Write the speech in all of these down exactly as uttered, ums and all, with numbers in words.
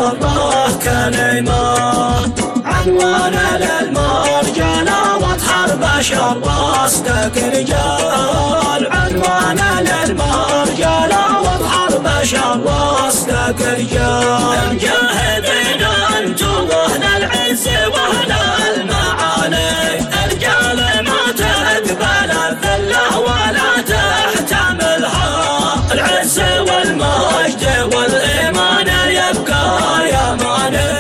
حره كلمة عنوان للمرجال واضحر بشر واصدق رجال عنوان للمرجال واضحر بشر واصدق رجال المجاهدين انتم واهل العز واهل المعالي الرجال ما تقبل الذله ولا تحتملها العز والمجد والايمان يبقى يا ماني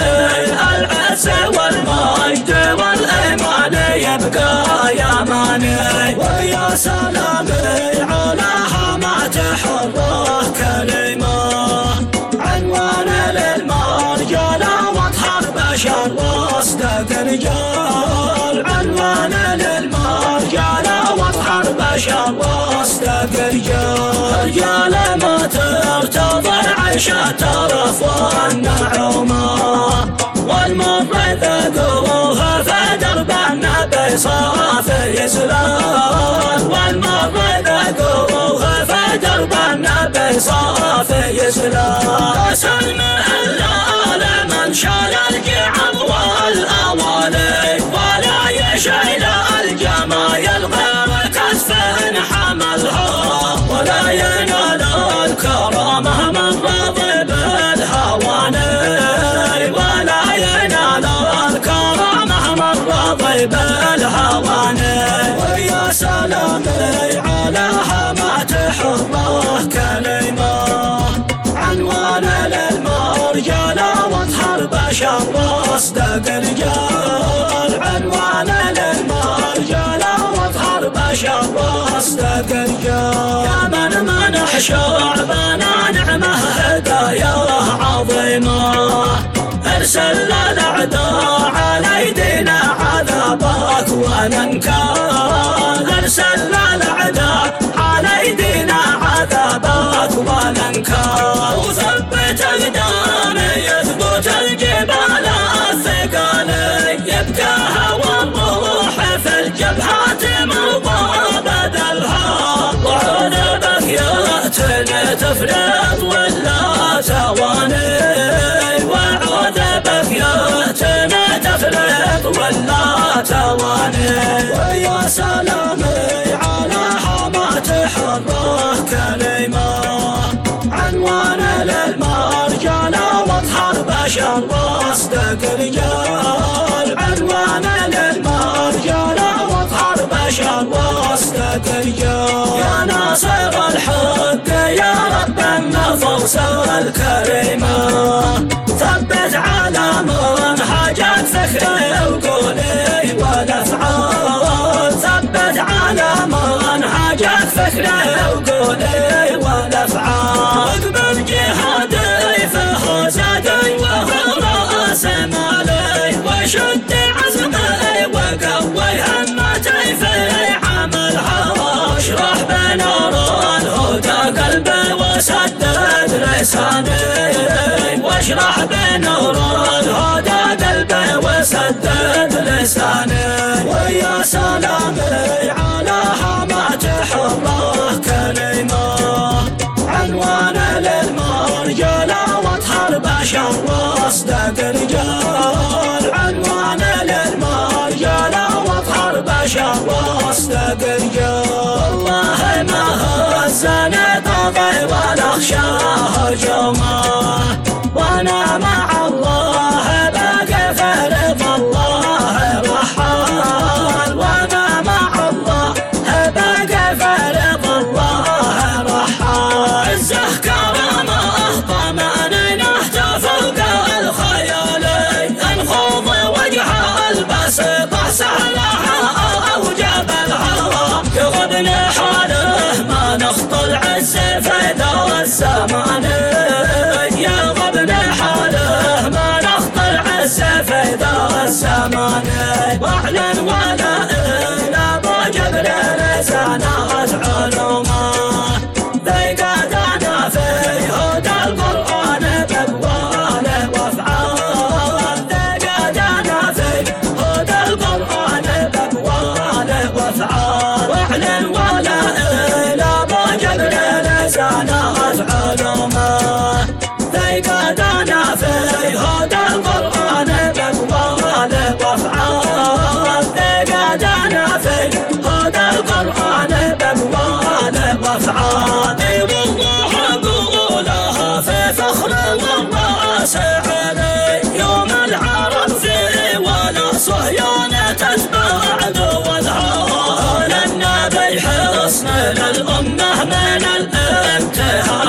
العز والمجد والايمان يبقى يا ماني ويا سلامي على حماة حره كلمة عنوان للمرجال واضحر بشر واصدق رجال عنوان للمرجال واضحر بشر واصدق رجال رجال ما ترتضى العيشة ترف والنعومة والمر ذاقوها فدرب النبي صافي يسلم والمر ذاقوها فدرب النبي صافي يسلم سلم الله لمن شال الجعل والأوالي ولا يشيل الجمايل غير كتف حملها ولا ينال الكرامة من رضي بالهواني ولا ينال الكرامة من رضي بالهواني ويا سلامي على حماة حره كلمة عنوان للمرجال واضحر بشر واصدق رجال عنوان للمرجال واضحر بشر واصدق رجال يا من منح شعبنا نعمه هدايا عظيمه ارسل للاعداء على ايدينا عذابك وننكال ارسل للاعداء على ايدينا عذابك وننكال وثبت اقدامي يثبت الجبال الثقالي يبقى هوى الروح في الجبهات مرضى بدلها وعود بكياتنا تفرط ولا تواني وعود بكياتنا تفرط ولا تواني ويا سلامي على حماة حره كلمة عنوان للمرجال واضحر بشر واصدق رجال عنوان للمرجال واضحر بشر واصدق رجال يا ناصر الحق يا رب النفوس الكريمة ثبت على منهجك فكري وقولي والافعال ثبت على منهجك فكري وقولي والافعال اقبل جهادي فهو زادي وهو راس مالي وشد عزمي وقوي همتي في عملها اشرح بنور الهدى قلبي وسدد لساني واشرح بنور الهدى قلبي وسدد لساني ويا سلامي على حماة حره كلمة عنوان للمرجال واضحر بشر واصدق رجال عنوان للمرجال واضحر بشر واصدق رجال والله ما هزني طغي ولا اخشاه هجومه وانا مع الله باقي في رضا الله رحال وانا مع الله باقي في رضا الله رحال عزه كرامه طمأنينه فوق الخيال انخوض وجه البسيطه سهلها او جبلها يغضني حاله ما نخطى العز في دار الزمان يا غبن حاله ما نخطى العز في دار الزمان واعلن ولا إلا ابو جبريل زنات علومه ذيقتنا في هدى القرآن بأقوال وافعال ذيقتنا في هدى القرآن بأقوال وافعال واعلن ولا إلا ابو جبريل زنات علومه ذيقتنا في حصن للأمة من الابتهال